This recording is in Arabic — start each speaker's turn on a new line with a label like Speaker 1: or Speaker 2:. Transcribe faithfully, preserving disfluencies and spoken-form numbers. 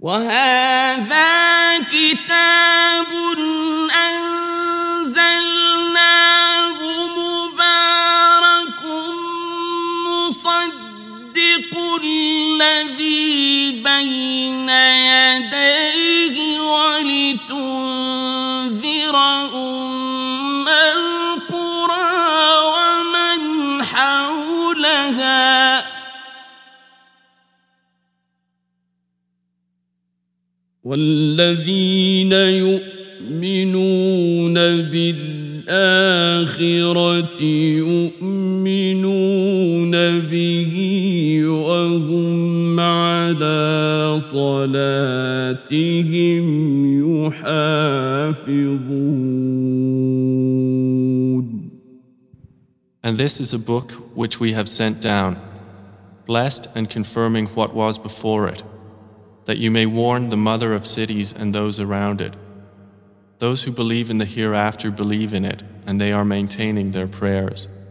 Speaker 1: وهذا كتاب أنزلناه مبارك مصدق الذي بين يديه ولتنذر أم القرى ومن حولها والذين يؤمنون بالآخرة يؤمنون به وهم على صلاتهم يحافظون.
Speaker 2: And this is a book which we have sent down, blessed and confirming what was before it, that you may warn the mother of cities and those around it. Those who believe in the hereafter believe in it, and they are maintaining their prayers.